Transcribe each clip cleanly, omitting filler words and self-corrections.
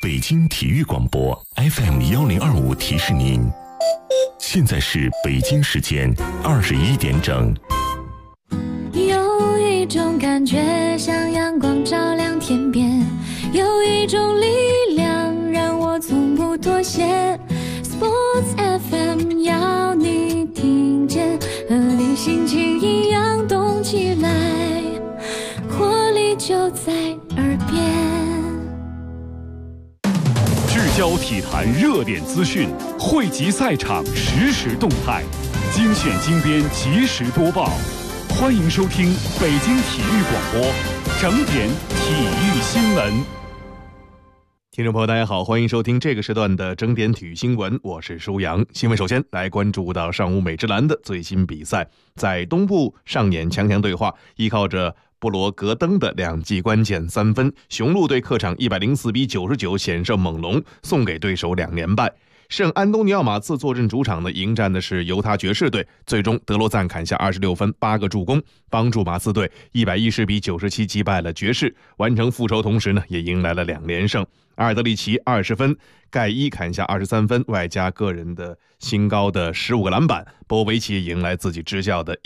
北京体育广播 FM1025提示您，现在是北京时间21点整。 有一种感觉像阳光照亮天边，有一种力量让我从不妥协。Sports FM 要你听见，和你心情一样动起来，活力就在耳边。 聚焦体坛热点资讯，汇集赛场实时动态，精选精编及时播报。欢迎收听北京体育广播整点体育新闻。听众朋友大家好，欢迎收听这个时段的整点体育新闻，我是舒阳。新闻首先来关注到上午美职篮的最新比赛，在东部上演强强对话，依靠着布罗格登的2记关键3分，雄鹿队客场104-99险胜猛龙，送给对手2连败。圣安东尼奥马刺坐镇主场迎战的是犹他爵士队，最终德罗赞砍下26分8个助攻，帮助马刺队110-97击败了爵士，完成复仇，同时也迎来了2连胜。阿尔德里奇20分，盖伊砍下23分，外加个人的新高的15个篮板，波维奇迎来自己执教的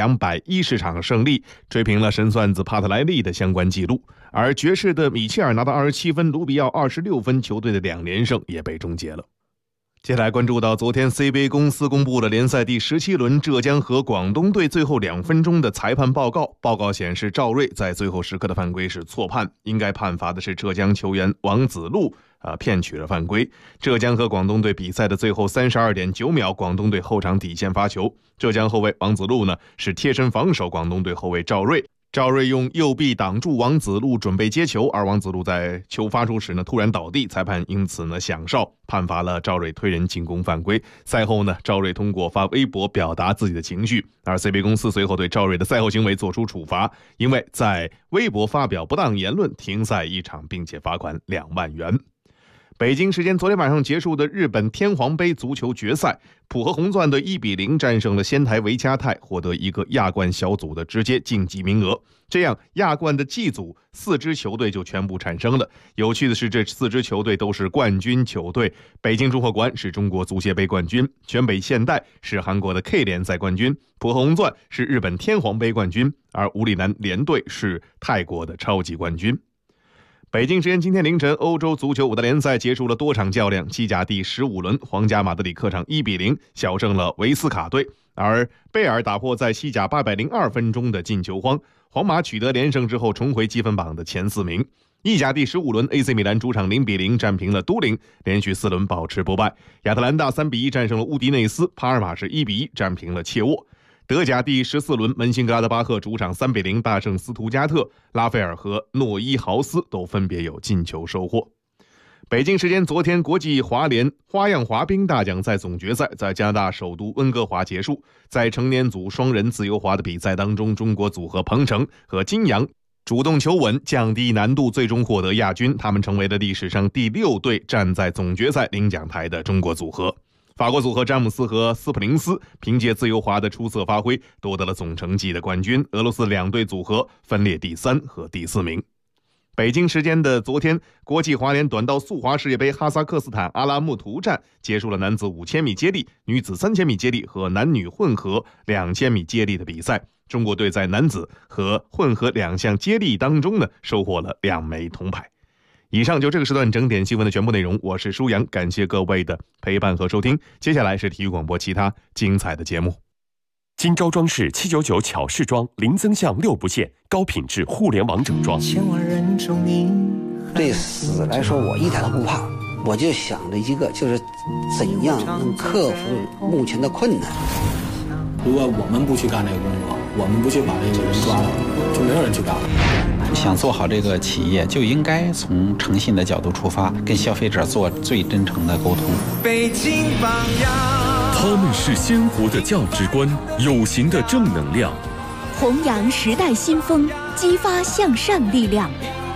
1210场胜利，追平了神算子帕特莱利的相关纪录。而爵士的米切尔拿到27分，卢比奥26分，球队的2连胜也被终结了。接下来关注到昨天 CBA 公司公布了联赛第17轮浙江和广东队最后2分钟的裁判报告。报告显示，赵睿在最后时刻的犯规是错判，应该判罚的是浙江球员王子路骗取了犯规。浙江和广东队比赛的最后32.9秒，广东队后场底线发球，浙江后卫王子路是贴身防守广东队后卫赵睿。赵睿用右臂挡住王子路准备接球，而王子路在球发出时突然倒地，裁判因此响哨，判罚了赵睿推人进攻犯规。赛后赵睿通过发微博表达自己的情绪，而 CBA 公司随后对赵睿的赛后行为作出处罚，因为在微博发表不当言论，停赛1场，并且罚款2万元。北京时间昨天晚上结束的日本天皇杯足球决赛，浦和红钻队1-0战胜了仙台维加泰，获得一个亚冠小组的直接晋级名额。这样亚冠的 G 组4支球队就全部产生了。有趣的是，这4支球队都是冠军球队，北京中赫馆是中国足协杯冠军，全北现代是韩国的 K 联赛冠军，浦和红钻是日本天皇杯冠军，而五里南联队是泰国的超级冠军。北京时间今天凌晨，欧洲足球5大联赛结束了多场较量，西甲第15轮，皇家马德里客场1-0小胜了维斯卡队，而贝尔打破在西甲802分钟的进球荒，皇马取得连胜之后重回积分榜的前4名。意甲第15轮 AC 米兰主场0-0战平了都灵，连续4轮保持不败。亚特兰大3-1战胜了乌迪内斯，帕尔马是1-1战平了切沃。德甲第14轮，门兴格拉德巴赫主场3-0大胜斯图加特，拉斐尔和诺伊豪斯都分别有进球收获。北京时间昨天，国际滑联花样滑冰大奖赛总决赛在加拿大首都温哥华结束。在成年组双人自由滑的比赛当中，中国组合彭程和金阳主动求稳，降低难度，最终获得亚军，他们成为了历史上第6对站在总决赛领奖台的中国组合。法国组合詹姆斯和斯普林斯凭借自由滑的出色发挥夺得了总成绩的冠军，俄罗斯2队组合分列第3和第4名。北京时间的昨天，国际滑联短道速滑世界杯哈萨克斯坦阿拉木图站结束了男子5000米接力、女子3000米接力和男女混合2000米接力的比赛。中国队在男子和混合2项接力当中收获了2枚铜牌。以上就这个时段整点新闻的全部内容，我是舒阳，感谢各位的陪伴和收听。接下来是体育广播其他精彩的节目。 金招装饰799巧饰装，零增项6不限，高品质互联网整装。 对死来说，我一点都不怕，我就想着一个，就是怎样能克服目前的困难。 如果我们不去干这个工作，我们不去把这个人抓了，就没有人去干了。 想做好这个企业，就应该从诚信的角度出发，跟消费者做最真诚的沟通。 北京榜样， 他们是鲜活的价值观，有形的正能量， 弘扬时代新风，激发向上力量。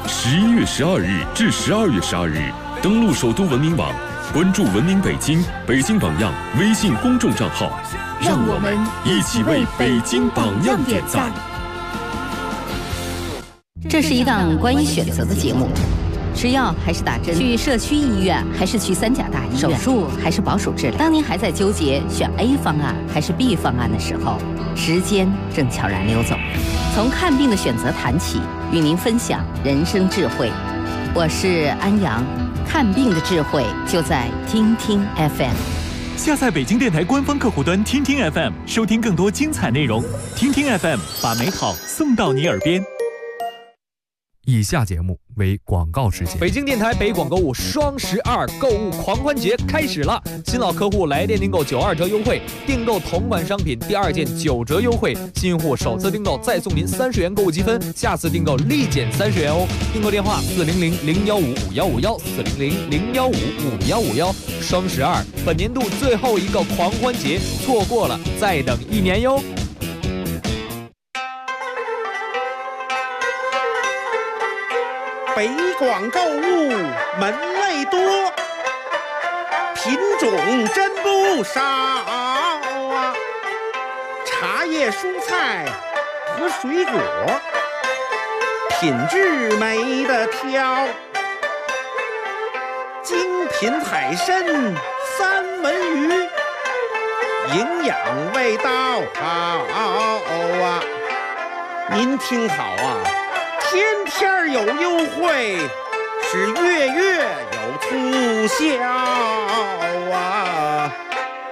11月12日至12月12日，登录首都文明网，关注文明北京、北京榜样微信公众账号，让我们一起为北京榜样点赞。 这是一档关于选择的节目， 吃药还是打针？去社区医院还是去三甲大医院？手术还是保守治疗？当您还在纠结选 A 方案还是 B 方案的时候，时间正悄然溜走。从看病的选择谈起，与您分享人生智慧。我是安阳，看病的智慧就在听听 FM。 下载北京电台官方客户端听听 FM， 收听更多精彩内容。听听 FM， 把美好送到你耳边。 以下节目为广告时间。 北京电台北广购物双12购物狂欢节开始了，新老客户来电订购92折优惠，订购同款商品第2件9折优惠，新用户首次订购再送您30元购物积分，下次订购立减30元哦。订购电话400-015-5151，400-015-5151。双12本年度最后一个狂欢节，错过了再等1年哟。 北广购物门类多，品种真不少啊！茶叶、蔬菜和水果，品质没得挑。精品海参、三文鱼，营养味道好啊！您听好啊！天天有优惠，是月月有促销啊！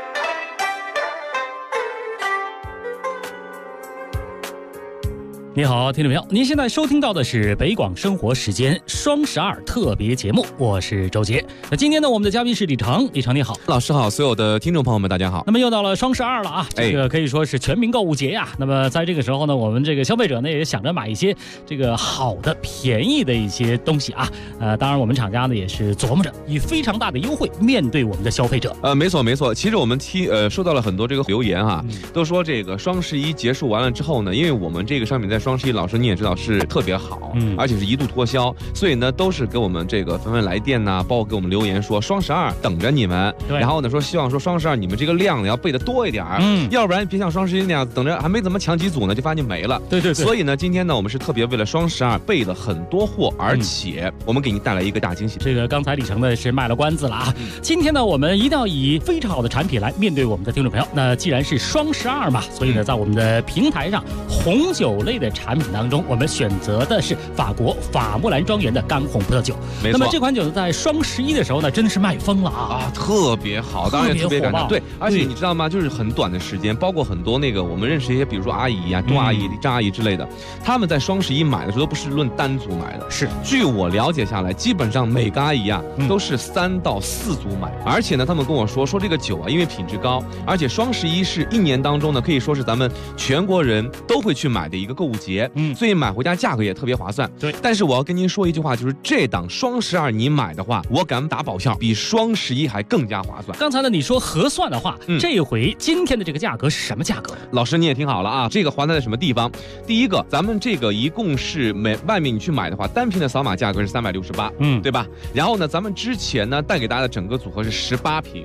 你好，听众朋友，您现在收听到的是北广生活时间双12特别节目，我是周杰。那今天呢，我们的嘉宾是李成，李成你好， 老师好，所有的听众朋友们大家好。 那么又到了双12了啊，这个可以说是全民购物节呀。那么在这个时候呢，我们这个消费者呢也想着买一些这个好的、便宜的一些东西啊。当然我们厂家呢也是琢磨着以非常大的优惠面对我们的消费者。 没错没错，其实我们收到了很多这个留言啊，都说这个双11结束完了之后呢，因为我们这个商品在双11，老师你也知道是特别好，而且是一度脱销，所以呢都是给我们这个纷纷来电呐，包括给我们留言说双12等着你们，然后呢说希望说双12你们这个量呢要备的多一点，要不然别像双11那样等着还没怎么抢几组呢就发现没了。 对， 所以呢今天呢我们是特别为了双12备了很多货，而且我们给您带来一个大惊喜。 这个刚才李成呢是卖了关子了啊，今天呢我们一定要以非常好的产品来面对我们的听众朋友。那既然是双12嘛，所以呢在我们的平台上红酒类的产品当中，我们选择的是法国法穆兰庄园的干红葡萄酒。 没错， 那么这款酒呢，在双11的时候呢，真的是卖疯了啊， 特别好，当然也特别感动。对，而且你知道吗？就是很短的时间，包括很多那个我们认识一些，比如说阿姨啊、杜阿姨、张阿姨之类的，他们在双11买的时候都不是论单组买的， 是据我了解下来，基本上每个阿姨啊都是3到4组买，而且呢，他们跟我说这个酒啊，因为品质高，而且双11是1年当中呢，可以说是咱们全国人都会去买的一个购物节，所以买回家价格也特别划算。 对， 但是我要跟您说一句话，就是这档双12你买的话，我敢打保票，比双11还更加划算。 刚才呢你说合算的话，这回今天的这个价格是什么价格？ 老师你也听好了啊，这个划算在什么地方？第一个，咱们这个一共是外面你去买的话，单瓶的扫码价格是368，对吧？然后呢，咱们之前呢带给大家的整个组合是18瓶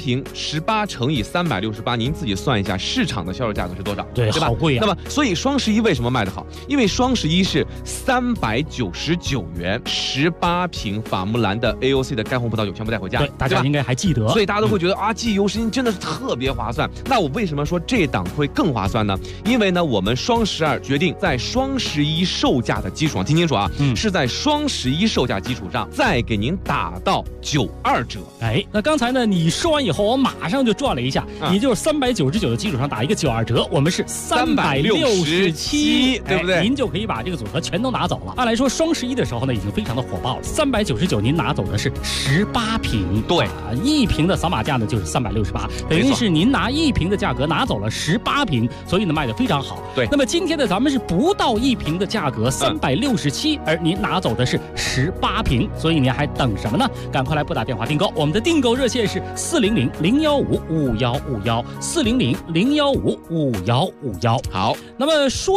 ，18乘以368，您自己算一下市场的销售价格是多少？ 对吧？ 好贵啊。 那么所以双11为什么卖得好？因为双11是399元，18瓶法穆兰的 AOC 的干红葡萄酒全部带回家， 对，大家应该还记得， 所以大家都会觉得啊，记忆犹新，真的是特别划算。那我为什么说这档会更划算呢？因为呢，我们双12决定在双11售价的基础上，听清楚啊，是在双11售价基础上再给您打到92折。 哎，那刚才呢你说完以后，我马上就转了一下，也就是399的基础上打一个92折，我们是367， 对不对？ 您就可以把这个组合全都拿走了。按来说双11的时候呢，已经非常的火爆了，399您拿走的是18瓶， 对 ，1瓶的扫码价呢就是368，等于是您拿1瓶的价格拿走了18瓶，所以呢卖得非常好。 对， 那么今天的咱们是不到1瓶的价格367，而您拿走的是18瓶，所以您还等什么呢？赶快来拨打电话订购，我们的订购热线是400-015-5151，400-015-5151。 好， 那么说到这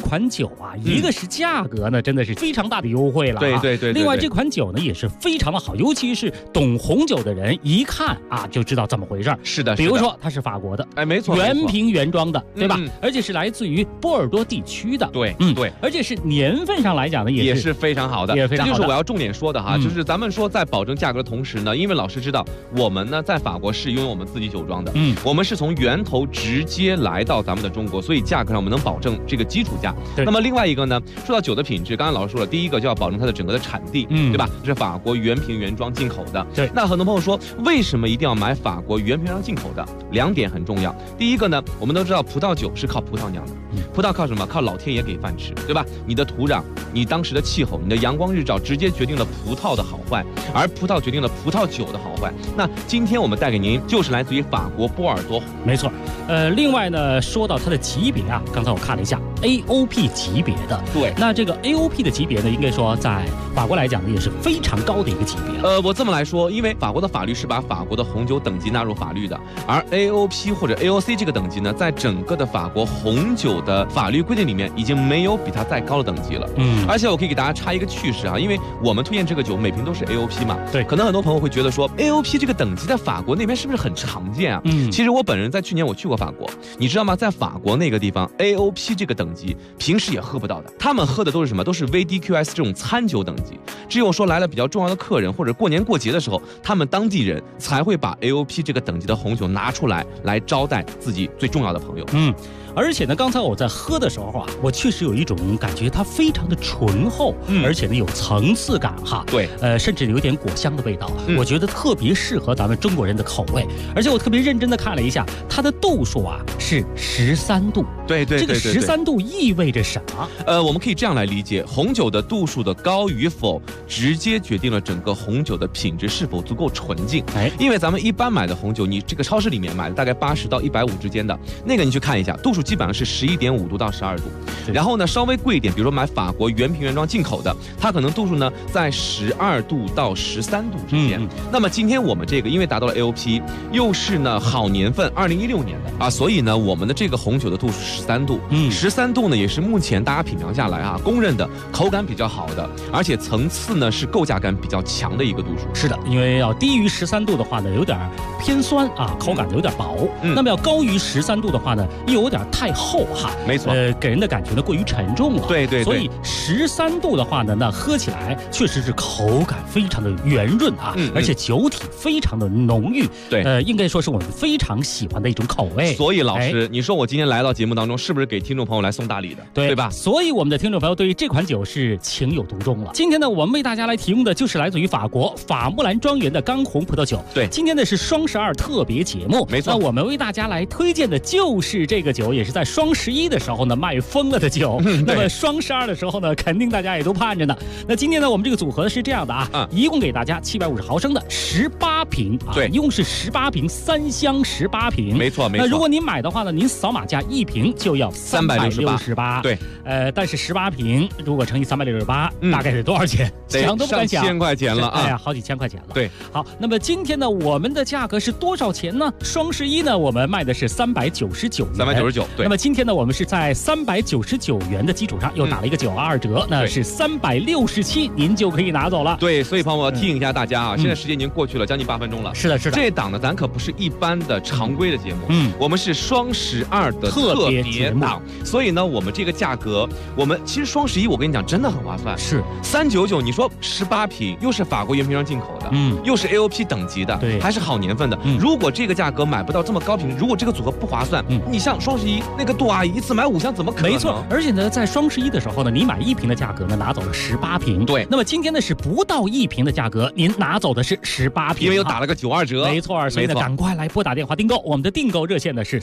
款酒啊，一个是价格呢，真的是非常大的优惠了。 对。 另外这款酒呢也是非常的好，尤其是懂红酒的人一看啊就知道怎么回事。 是的， 比如说它是法国的， 没错， 原瓶原装的，对吧？而且是来自于波尔多地区的。 对， 而且是年份上来讲呢也是非常好的， 也非常好的。 这就是我要重点说的哈，就是咱们说在保证价格的同时呢，因为老师知道我们呢在法国是拥有我们自己酒庄的，我们是从源头直接来到咱们的中国，所以价格上我们能保证这个基础价。那么另外一个呢，说到酒的品质，刚才老师说了，第一个就要保证它的整个的产地，对吧？这是法国原瓶原装进口的。 对。 那很多朋友说，为什么一定要买法国原瓶原装进口的？2点很重要。第一个呢，我们都知道葡萄酒是靠葡萄酿的，葡萄靠什么？靠老天爷给饭吃，对吧？你的土壤，你当时的气候，你的阳光日照，直接决定了葡萄的好坏，而葡萄决定了葡萄酒的好坏。那今天我们带给您就是来自于法国波尔多， 没错。另外呢，说到它的级别啊，刚才我看了一下 AOP 级别的， 对。 那这个 AOP 的级别呢，应该说在法国来讲呢，也是非常高的一个级别。 我这么来说，因为法国的法律是把法国的红酒等级纳入法律的，而 AOP 或者 AOC 这个等级呢，在整个的法国红酒的法律规定里面，已经没有比它再高的等级了。而且我可以给大家插一个趣事啊，因为我们推荐这个酒每瓶都是 AOP 嘛， 对。 可能很多朋友会觉得说 AOP 这个等级在法国那边是不是很常见啊？其实我本人在去年我去过法国，你知道吗？在法国那个地方 AOP 这个等级平时也喝不到的，他们喝的都是什么？都是 VDQS 这种餐酒等级。只有说来了比较重要的客人或者过年过节的时候，他们当地人才会把 AOP 这个等级的红酒拿出来招待自己最重要的朋友。 而且呢，刚才我在喝的时候啊，我确实有一种感觉，它非常的醇厚，而且呢有层次感哈。 对， 甚至有点果香的味道，我觉得特别适合咱们中国人的口味。而且我特别认真的看了一下，它的度数啊是13度。 对， 这个13度意味着什么？ 我们可以这样来理解，红酒的度数的高与否，直接决定了整个红酒的品质是否足够纯净。因为咱们一般买的红酒，你这个超市里面买的大概80到150之间的那个，你去看一下，度数基本上是11.5度到12度。然后呢，稍微贵一点，比如说买法国原瓶原装进口的，它可能度数呢在12度到13度之间。那么今天我们这个因为达到了 AOP， 又是呢好年份2016年的啊，所以呢我们的这个红酒的度数13度，13度呢也是目前大家品尝下来啊公认的口感比较好的，而且层次呢是构架感比较强的一个度数。 是的，因为要低于13度的话呢，有点偏酸啊，口感有点薄。那么要高于13度的话呢，又有点太厚哈。 没错， 给人的感觉呢过于沉重了。 对。 所以13度的话呢，那喝起来确实是口感非常的圆润啊，而且酒体非常的浓郁。 对， 应该说是我们非常喜欢的一种口味。 所以老师，你说我今天来到节目当中，是不是给听众朋友来送大礼的？对吧？ 所以我们的听众朋友对于这款酒是情有独钟了。今天呢，我们为大家来提供的就是来自于法国法木兰庄园的干红葡萄酒。 对， 今天呢是双12特别节目， 没错。 那我们为大家来推荐的就是这个酒，也是在双11的时候呢卖疯了的酒。那么双12的时候呢，肯定大家也都盼着呢。那今天呢，我们这个组合是这样的啊，一共给大家750毫升的18瓶啊， 对， 一共是18瓶，3箱18瓶， 没错。 那如果您买的话呢，您扫码价1瓶就要368， 对， 但是18瓶如果乘以368，大概得多少钱？想都不敢想， 上千块钱了啊！ 哎呀，好几千块钱了。 对， 好，那么今天呢，我们的价格是多少钱呢？双11呢，我们卖的是399元 ，399。对。 那么今天呢，我们是在399元的基础上又打了一个92折，那是367，您就可以拿走了。 对，所以朋友们要提醒一下大家啊，现在时间已经过去了将近8分钟了。 是的。 这档呢，咱可不是一般的常规的节目，我们是双12的特别档，所以呢，我们这个价格，我们其实双11我跟你讲真的很划算， 是 399，你说18瓶又是法国原瓶装进口的，又是 AOP 等级的， 对， 还是好年份的。如果这个价格买不到这么高品质，如果这个组合不划算，你像双11那个杜阿姨一次买5箱，怎么可能？ 没错，而且呢，在双11的时候呢，你买1瓶的价格呢拿走了18瓶， 对。 那么今天呢是不到1瓶的价格，您拿走的是18瓶， 因为又打了个92折， 没错。所以呢，赶快来拨打电话订购，我们的订购热线呢是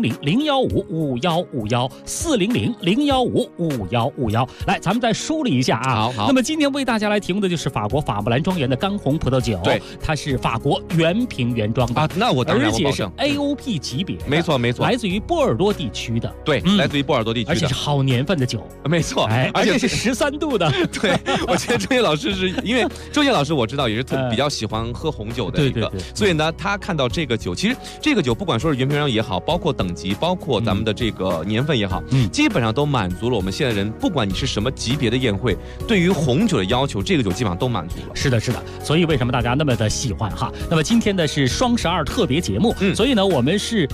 400-015-5151，400-015-5151。来，咱们再梳理一下啊。 好。 那么今天为大家来提供的就是法国法木兰庄园的干红葡萄酒， 对， 它是法国原瓶原装的啊，那我当然而且是 AOP 级别， 没错， 来自于波尔多地区的， 对，来自于波尔多地区的， 而且是好年份的酒， 没错， 而且是13度的。 对，我觉得周杰老师是因为周杰老师我知道也是比较喜欢喝红酒的的一个。所以呢，他看到这个酒，其实这个酒不管说是原瓶原装也好，包括等级，包括咱们的这个年份也好，基本上都满足了我们现在人，不管你是什么级别的宴会，对于红酒的要求，这个酒基本上都满足了。 是的，是的。所以为什么大家那么的喜欢哈？那么今天的是双12特别节目，所以呢，我们是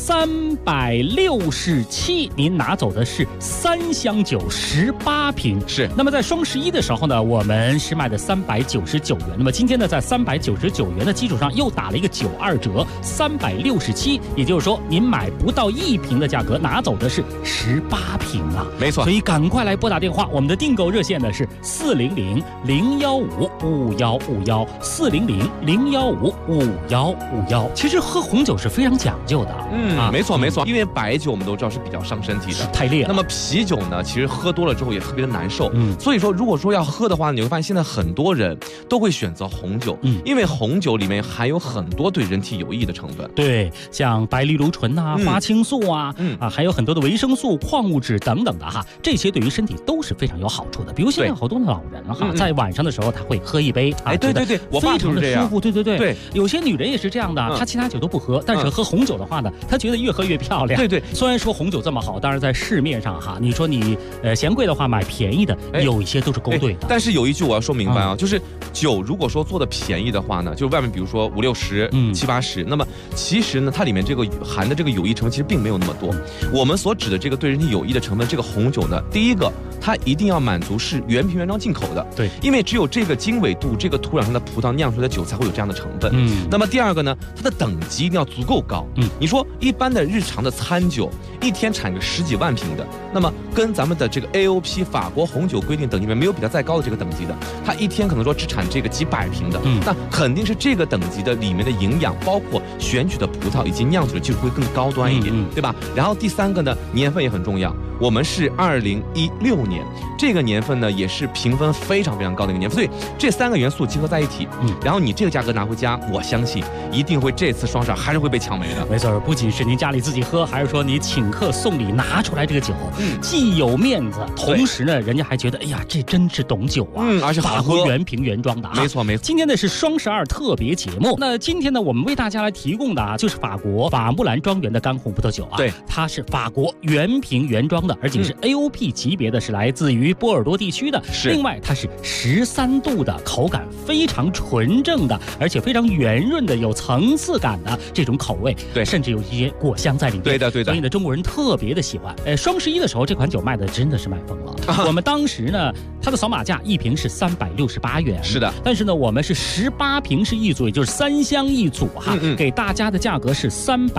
367，您拿走的是3箱酒18瓶。 是。 那么在双11的时候呢，我们是卖的399元。那么今天呢，在399元的基础上又打了一个92折，367，也就是说您买不到1瓶的价格，拿走的是18瓶啊。 没错。 所以赶快来拨打电话，我们的订购热线呢是400-015-5151，400-015-5151。其实喝红酒是非常讲究的， 没错没错，因为白酒我们都知道是比较伤身体的， 太烈了。 那么啤酒呢，其实喝多了之后也特别的难受，所以说如果说要喝的话，你会发现现在很多人都会选择红酒，因为红酒里面含有很多对人体有益的成分， 对，像白藜芦醇啊、花青素啊，还有很多的维生素、矿物质等等的哈，这些对于身体都是非常有好处的。比如现在好多的老人哈，在晚上的时候他会喝一杯， 对对对，我爸就是这样， 舒服，对，有些女人也是这样的，她其他酒都不喝，但是喝红酒的话呢，她觉得越喝越漂亮。 对， 虽然说红酒这么好，当然在市面上哈，你说你嫌贵的话买便宜的，有一些都是勾兑的。 但是有一句我要说明白啊，就是酒如果说做的便宜的话呢，就外面比如说50、60、70、80，那么其实呢，它里面这个含的这个有益成分其实并没有那么多。我们所指的这个对人体有益的成分，这个红酒呢，第一个它一定要满足是原瓶原装进口的， 对， 因为只有这个经纬度、这个土壤上的葡萄酿出来的酒才会有这样的成分。那么第二个呢，它的等级一定要足够高。你说一般的日常的餐酒，一天产个10几万瓶的，那么跟咱们的这个 AOP 法国红酒规定等级里面没有比它再高的这个等级的，它一天可能说只产这个几百瓶的，那肯定是这个等级的里面的营养，包括选取的葡萄以及酿酒的技术会更高端一点，对吧？然后第三个呢，年份也很重要。我们是2016年，这个年份呢也是评分非常非常高的一个年份，所以这3个元素结合在一起，然后你这个价格拿回家，我相信一定会这次双12还是会被抢没的。 没错，不仅是您家里自己喝，还是说你请客送礼拿出来这个酒，既有面子，同时呢，人家还觉得哎呀，这真是懂酒啊， 而且好喝， 原瓶原装的。 没错。 今天呢是双12特别节目，那今天呢我们为大家来提供的就是法国法穆兰庄园的干红葡萄酒啊， 对， 它是法国原瓶原装的，而且是 AOP 级别的，是来自于波尔多地区的。另外它是13度的，口感非常纯正的，而且非常圆润的，有层次感的这种口味， 对， 甚至有一些果香在里面。 对的。 所以呢，中国人特别的喜欢。双11的时候，这款酒卖的真的是卖疯了。我们当时呢，它的扫码价1瓶是368元， 是的。 但是呢，我们是18瓶是一组，也就是3箱一组哈，给大家的价格是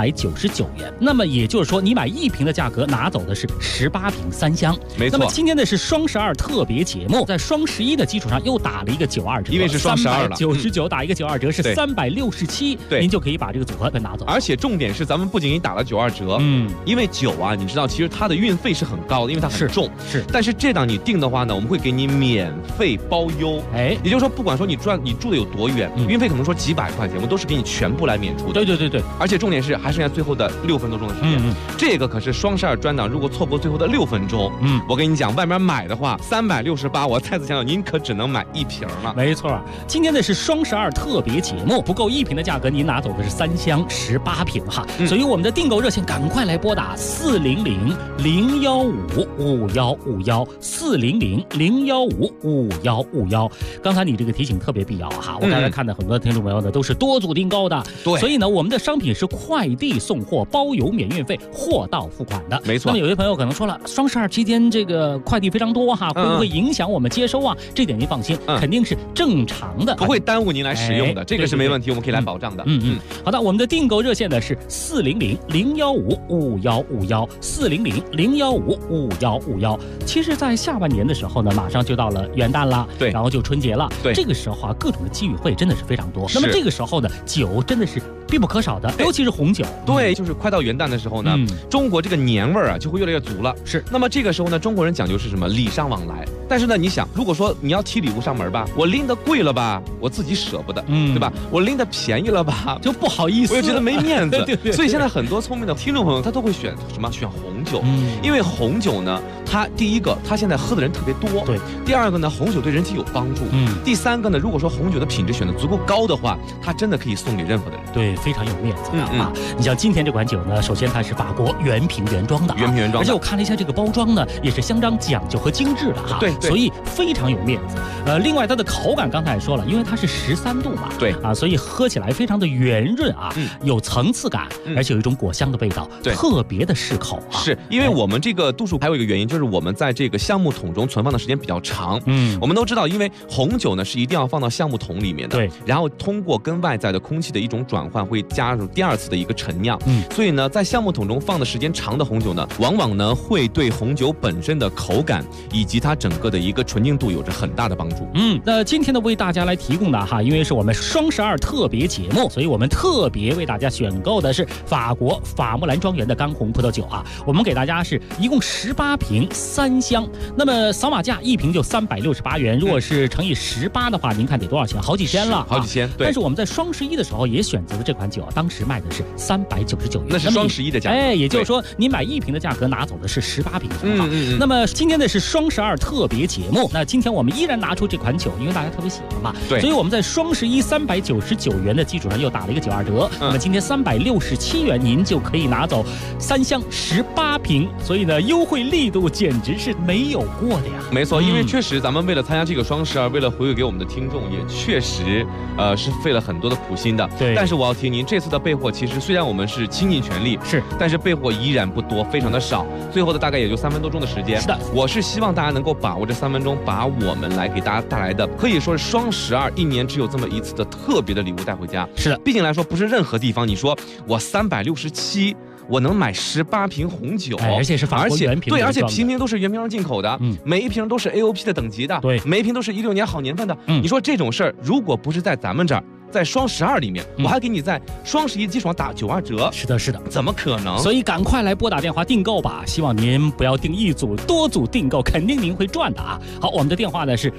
399元。那么也就是说，你买1瓶的价格拿走的是18瓶3箱。 没错。 那么今天呢是双12特别节目，在双11的基础上又打了一个92折， 因为是双12了 ，399打一个92折是367， 对， 您就可以把这个组合给拿走。 而且重点是，咱们不仅仅打了92折，因为酒啊，你知道其实它的运费是很高的，因为它很重， 是。 但是这档你订的话呢，我们会给你免费包邮，也就是说，不管说你住的有多远，运费可能说几百块钱，我们都是给你全部来免除的。 对。 而且重点是还剩下最后的6分多钟的时间，这个可是双12专档，如果错过最后的6分钟，我跟你讲，外面买的话368，我再次强调，您可只能买1瓶了。 没错，今天的是双12特别节目，不够1瓶的价格，您拿走的是3箱18瓶哈。所以我们的订购热线赶快来拨打400-015-5151，400-015-5151。刚才你这个提醒特别必要哈，我刚才看到很多听众朋友呢都是多组订购的， 对， 所以呢我们的商品是快递送货，包邮免运费，货到付款的。 没错。 那么有些朋友可能说了，双12期间这个快递非常多哈，会不会影响我们接收啊？这点您放心，肯定是正常的， 不会耽误您来使用的，这个是没问题，我们可以来保障的。 好的，我们的订购热线呢是400-015-5151，400-015-5151。其实，在下半年的时候呢，马上就到了元旦了， 对， 然后就春节了， 对， 这个时候啊，各种的机遇会真的是非常多。那么这个时候呢，酒真的是必不可少的，尤其是红酒。 对，就是快到元旦的时候呢，中国这个年味儿啊就会越来越足了。 是。 那么这个时候呢，中国人讲究是什么？礼尚往来。但是呢，你想，如果说你要提礼物上门吧，我拎得贵了吧，我自己舍不得，对吧？我拎得便宜了吧， 就不好意思， 我又觉得没面子。 对。 所以现在很多聪明的听众朋友，他都会选什么？选红酒，因为红酒呢，它第一个，它现在喝的人特别多， 对； 第二个呢，红酒对人体有帮助，第三个呢，如果说红酒的品质选得足够高的话，它真的可以送给任何的人， 对，非常有面子的啊。你像今天这款酒呢，首先它是法国原瓶原装的，而且我看了一下这个包装呢，也是相当讲究和精致的哈， 对， 所以非常有面子。另外它的口感刚才也说了，因为它是13度嘛， 对啊，所以喝起来非常的圆润啊，有层次感，而且有一种果香的味道，特别的适口啊。 是因为我们这个度数还有一个原因，就是我们在这个橡木桶中存放的时间比较长。我们都知道，因为红酒呢是一定要放到橡木桶里面的，对，然后通过跟外在的空气的一种转换，会加入第二次的一个陈酿。所以呢，在橡木桶中放的时间长的红酒呢，往往呢会对红酒本身的口感以及它整个的一个纯净度有着很大的帮助。 那今天呢为大家来提供的哈，因为是我们双12特别节目，所以我们特别为大家选购的是法国法木兰庄园的干红葡萄酒啊。我们给大家是一共18瓶3箱，那么扫码价1瓶就368元，如果是乘以18的话，您看得多少钱？好几千了， 好几千。对。 但是我们在双11的时候也选择了这款酒，当时卖的是399元， 那是双11的价格。 也就是说你买1瓶的价格拿走的是18瓶酒啊。那么今天的是双12特别节目，那今天我们依然拿出这款酒，因为大家特别喜欢嘛，对，所以我们在双11 399元的基础上又打了一个92折，那么今天367元您就可以拿走3箱18瓶，所以呢优惠力度简直是没有过的呀。 没错，因为确实咱们为了参加这个双12，为了回馈给我们的听众，也确实是费了很多的苦心的。 对， 但是我要提您，这次的备货其实虽然我们是倾尽全力， 是， 但是备货依然不多，非常的少，最后的大概也就3分多钟的时间。 是的， 我是希望大家能够把握这3分钟，把我们来给大家带来的可以说是双12一年只有这么一次的特别的礼物带回家。 是的， 毕竟来说不是任何地方你说我367。我能买18瓶红酒， 而且是法国原瓶， 对，而且瓶瓶都是原瓶进口的，每一瓶都是 AOP 的等级的， 对， 每一瓶都是16年好年份的。你说这种事儿，如果不是在咱们这儿，在双12里面，我还给你在双11基础上打92折。 是的，是的， 怎么可能？ 所以赶快来拨打电话订购吧，希望您不要订一组，多组订购，肯定您会赚的啊。好，我们的电话呢是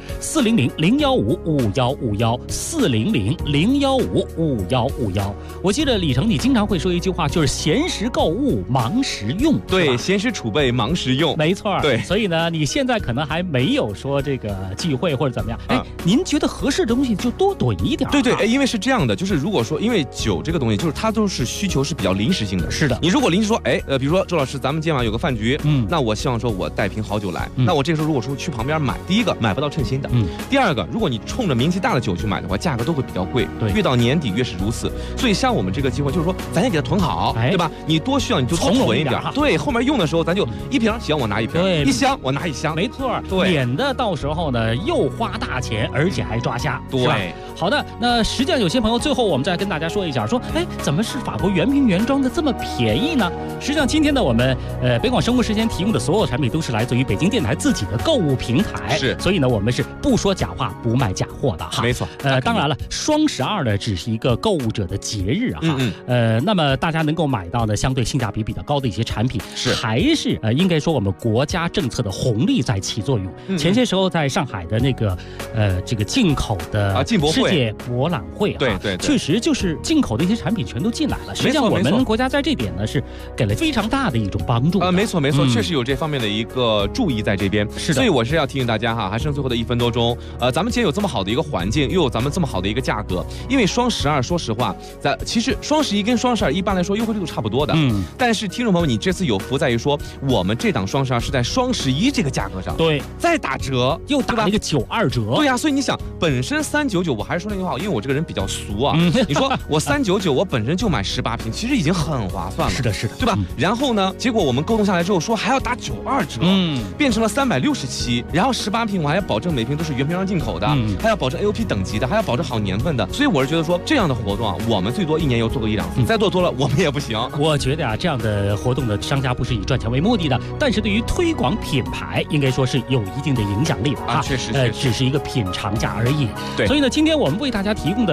400-015-5151，400-015-5151。我记得李成，你经常会说一句话，就是闲时购物，忙时用。 对，闲时储备，忙时用， 没错。 对， 所以呢，你现在可能还没有说这个忌讳或者怎么样，您觉得合适的东西就多囤一点。 对，因为是这样的，就是如果说，因为酒这个东西，就是它都是需求是比较临时性的。 是的， 你如果临时说，比如说周老师，咱们今晚有个饭局，那我希望说我带瓶好酒来，那我这个时候如果说去旁边买，第一个买不到称心的，第二个，如果你冲着名气大的酒去买的话，价格都会比较贵， 对， 越到年底越是如此。所以像我们这个机会，就是说咱也给它囤好，对吧？你多需要你就多囤一点，对，后面用的时候咱就1瓶行，我拿1瓶，一箱我拿1箱， 没错， 对， 免得到时候呢又花大钱，而且还抓瞎， 对。 好的，那实际上有些朋友最后我们再跟大家说一下，说怎么是法国原瓶原装的这么便宜呢？实际上今天呢我们北广生活时间提供的所有产品都是来自于北京电台自己的购物平台， 是， 所以呢我们是不说假话不卖假货的哈。 没错， 当然了，双12呢只是一个购物者的节日啊，那么大家能够买到呢相对性价比比较高的一些产品， 是还是应该说我们国家政策的红利在起作用。前些时候在上海的那个这个进口的世界博览会， 对， 确实就是进口的一些产品全都进来了。实际上我们国家在这点呢是给了非常大的一种帮助。 没错，确实有这方面的一个注意在这边。 是的， 所以我是要提醒大家哈，还剩最后的1分多钟，咱们既然有这么好的一个环境，又有咱们这么好的一个价格，因为双12说实话，其实双11跟双12一般来说优惠力度差不多的，但是听众朋友，你这次有福在于说，我们这档双12是在双11这个价格上， 对， 再打折， 又打了一个92折， 对呀，所以你想，本身399，我还是说那句话，因为我这个人比较俗啊，你说我399，我本身就买18瓶，其实已经很划算了， 是的， 对吧？然后呢，结果我们沟通下来之后说还要打92折，变成了367，然后18瓶我还要保证每瓶都是原瓶装进口的，还要保证 AOP 等级的，还要保证好年份的，所以我是觉得说这样的活动啊，我们最多1年又做个1-2次，再做多了我们也不行。 我觉得这样的活动的商家不是以赚钱为目的的，但是对于推广品牌应该说是有一定的影响力的确实， 只是一个品尝价而已。 对， 所以呢，今天我们为大家提供的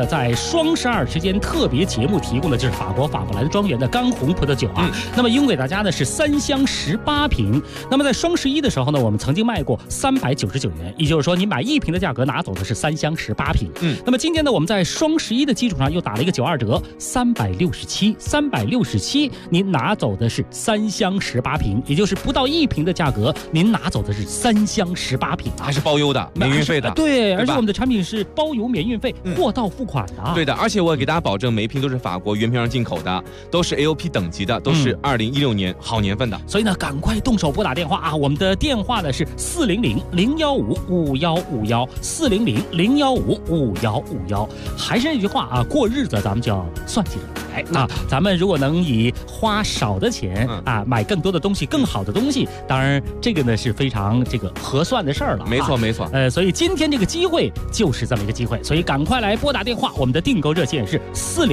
的在双12时间特别节目提供的就是法国法布兰庄园的干红葡萄酒啊。那么应给大家呢是3箱18瓶。那么在双11的时候呢，我们曾经卖过399元，也就是说你买1瓶的价格拿走的是3箱18瓶。那么今天呢，我们在双11的基础上又打了一个92折，367，您拿走的是3箱18瓶，也就是不到1瓶的价格，您拿走的是3箱18瓶， 还是包邮的，免运费的。 对，而且我们的产品是包邮免运费，货到付款的。 对的，而且我给大家保证，每一瓶都是法国原瓶上进口的，都是 AOP 等级的，都是2016年好年份的。 所以呢，赶快动手拨打电话啊！我们的电话呢是400-015-5151，400-015-5151。还是那句话啊，过日子咱们就要算计着来啊！咱们如果能以花少的钱啊买更多的东西，更好的东西，当然这个呢是非常合算的事儿了。 没错没错。 所以今天这个机会就是这么一个机会，所以赶快来拨打电话，我们的订购热线是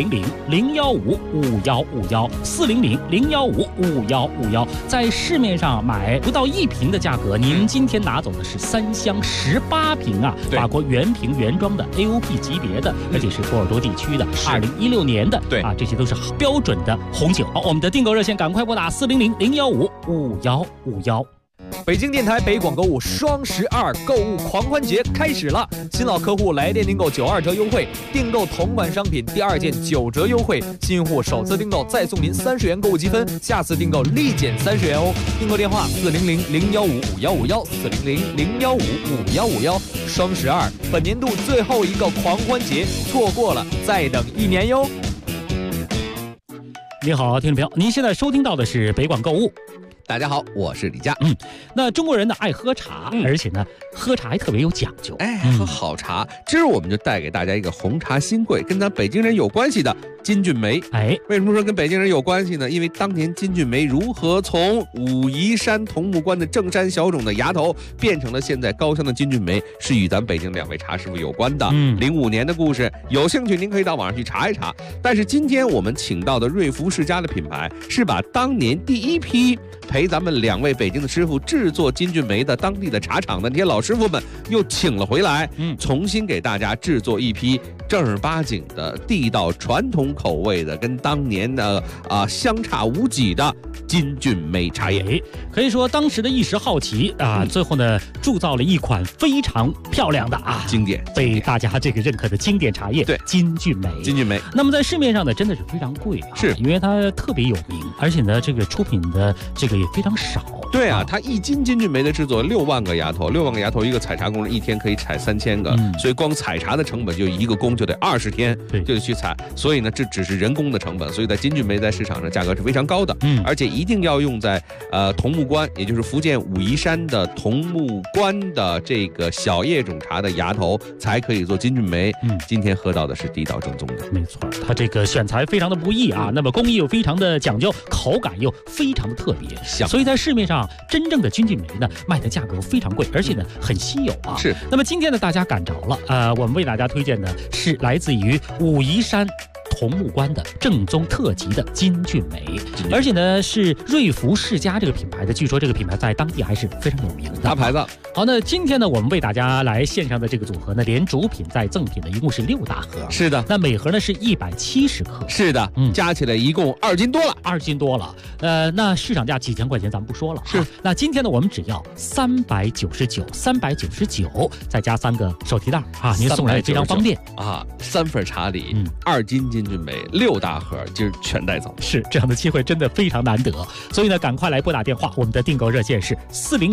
400-015-5151，400-015-5151。在市面上买不到1瓶的价格，您今天拿走的是3箱18瓶啊，法国原瓶原装的 AOP 级别的，而且是波尔多地区的2016年的，对啊，这些都是标准的红酒。好，我们的订购热线赶快拨打400-015-5151。 北京电台北广购物双12购物狂欢节开始了，新老客户来电订购92折优惠，订购同款商品第2件9折优惠，新户首次订购再送您30元购物积分，下次订购立减30元哦。订购电话400-015-5151，400-015-5151。双12本年度最后一个狂欢节，错过了再等1年哟。 你好，听众朋友，您现在收听到的是北广购物。 大家好，我是李佳。 那中国人呢爱喝茶，而且呢喝茶还特别有讲究， 喝好茶。今儿我们就带给大家一个红茶新贵，跟咱北京人有关系的金骏眉。为什么说跟北京人有关系呢？因为当年金骏眉如何从武夷山桐木关的正山小种的芽头，变成了现在高香的金骏眉，是与咱北京2位茶师傅有关的。05年的故事，有兴趣您可以到网上去查一查。但是今天我们请到的瑞福世家的品牌，是把当年第一批陪咱们2位北京的师傅制作金骏眉的当地的茶厂的那些老师傅们又请了回来，重新给大家制作一批正儿八经的地道传统口味的，跟当年的相差无几的金骏眉茶叶。 可以说当时的一时好奇啊，最后呢铸造了一款非常漂亮的经典被大家这个认可的经典茶叶，对，金骏眉。那么在市面上呢真的是非常贵是因为它特别有名，而且呢这个出品的这个也非常少。 对啊，它1斤金骏眉的制作6万个芽头，6万个芽头，一个采茶工人1天可以采3000个，所以光采茶的成本就一个工就得20天，就得去采。所以呢，这只是人工的成本，所以在金骏眉在市场上价格是非常高的，而且一定要用在桐木关，也就是福建武夷山的桐木关的这个小叶种茶的芽头才可以做金骏眉。今天喝到的是地道正宗的， 没错，它这个选材非常的不易啊，那么工艺又非常的讲究，口感又非常的特别，所以在市面上真正的金骏眉呢卖的价格非常贵，而且呢很稀有啊。 是。 那么今天呢大家赶着了，我们为大家推荐的是来自于武夷山桐木关的正宗特级的金骏眉，而且呢是瑞福世家这个品牌的，据说这个品牌在当地还是非常有名的大牌子。 好，那今天呢我们为大家来献上的这个组合呢，连主品带赠品的一共是6大盒。 是的， 那每盒呢是170克。 是的，加起来一共2斤多了 ，2斤多了。那市场价几千块钱咱们不说了，是。那今天呢我们只要399，再加3个手提袋您送来非常方便 3份茶礼，2斤金骏眉，6大盒，今儿全带走。 是，这样的机会真的非常难得，所以呢赶快来拨打电话，我们的订购热线是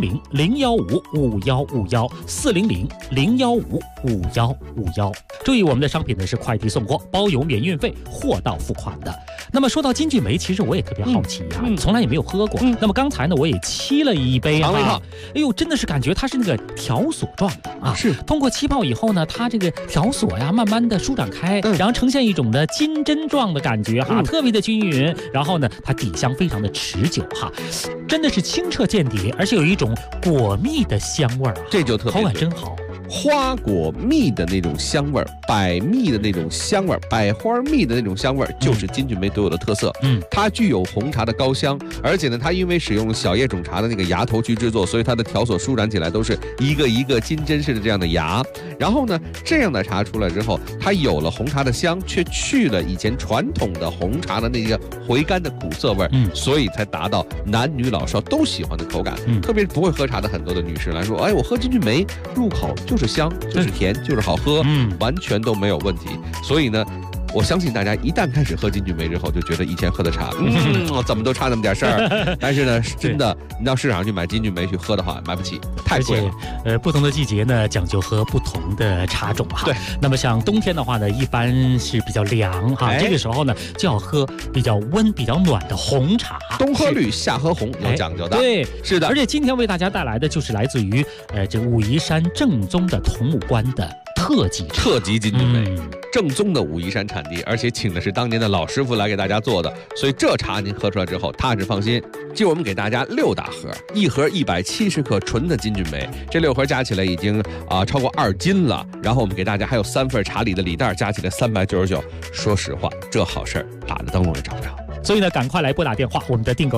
400-015-5151，400-015-5151。注意，我们的商品呢是快递送货，包邮免运费，货到付款的。那么说到金骏眉，其实我也特别好奇从来也没有喝过。那么刚才呢我也沏了一杯， 尝了一套， 哎呦，真的是感觉它是那个条索状的是通过气泡以后呢，它这个条索呀慢慢的舒展开，然后呈现一种的金针状的感觉特别的均匀，然后呢它底香非常的持久真的是清澈见底，而且有一种果蜜的香味这就特别口感真好。 花果蜜的那种香味儿，百蜜的那种香味儿，百花蜜的那种香味儿，就是金骏眉独有的特色。它具有红茶的高香，而且呢，它因为使用小叶种茶的那个芽头去制作，所以它的条索舒展起来都是一个一个金针式的这样的芽。然后呢，这样的茶出来之后，它有了红茶的香，却去了以前传统的红茶的那个回甘的苦涩味儿，所以才达到男女老少都喜欢的口感。特别是不会喝茶的很多的女士来说，哎，我喝金骏眉入口就是香，就是甜，就是好喝，完全都没有问题。所以呢，我相信大家一旦开始喝金骏眉之后，就觉得以前喝的茶，怎么都差那么点事儿。但是呢，真的，你到市场上去买金骏眉去喝的话，买不起，太贵了。 不同的季节呢，讲究喝不同的茶种哈。 对。 那么像冬天的话呢，一般是比较凉哈，这个时候呢就要喝比较温、比较暖的红茶。 冬喝绿，夏喝红，有讲究的。 对， 是的。 而且今天为大家带来的就是来自于这武夷山正宗的桐木关的特级金骏眉，正宗的武夷山产地，而且请的是当年的老师傅来给大家做的，所以这茶您喝出来之后踏实放心。今儿我们给大家6大盒，一盒170克纯的金骏眉，这6盒加起来已经超过2斤了。然后我们给大家还有3份茶礼的礼袋，加起来399。说实话，这好事儿打着灯笼也找不着。 所以呢，赶快来拨打电话，我们的订购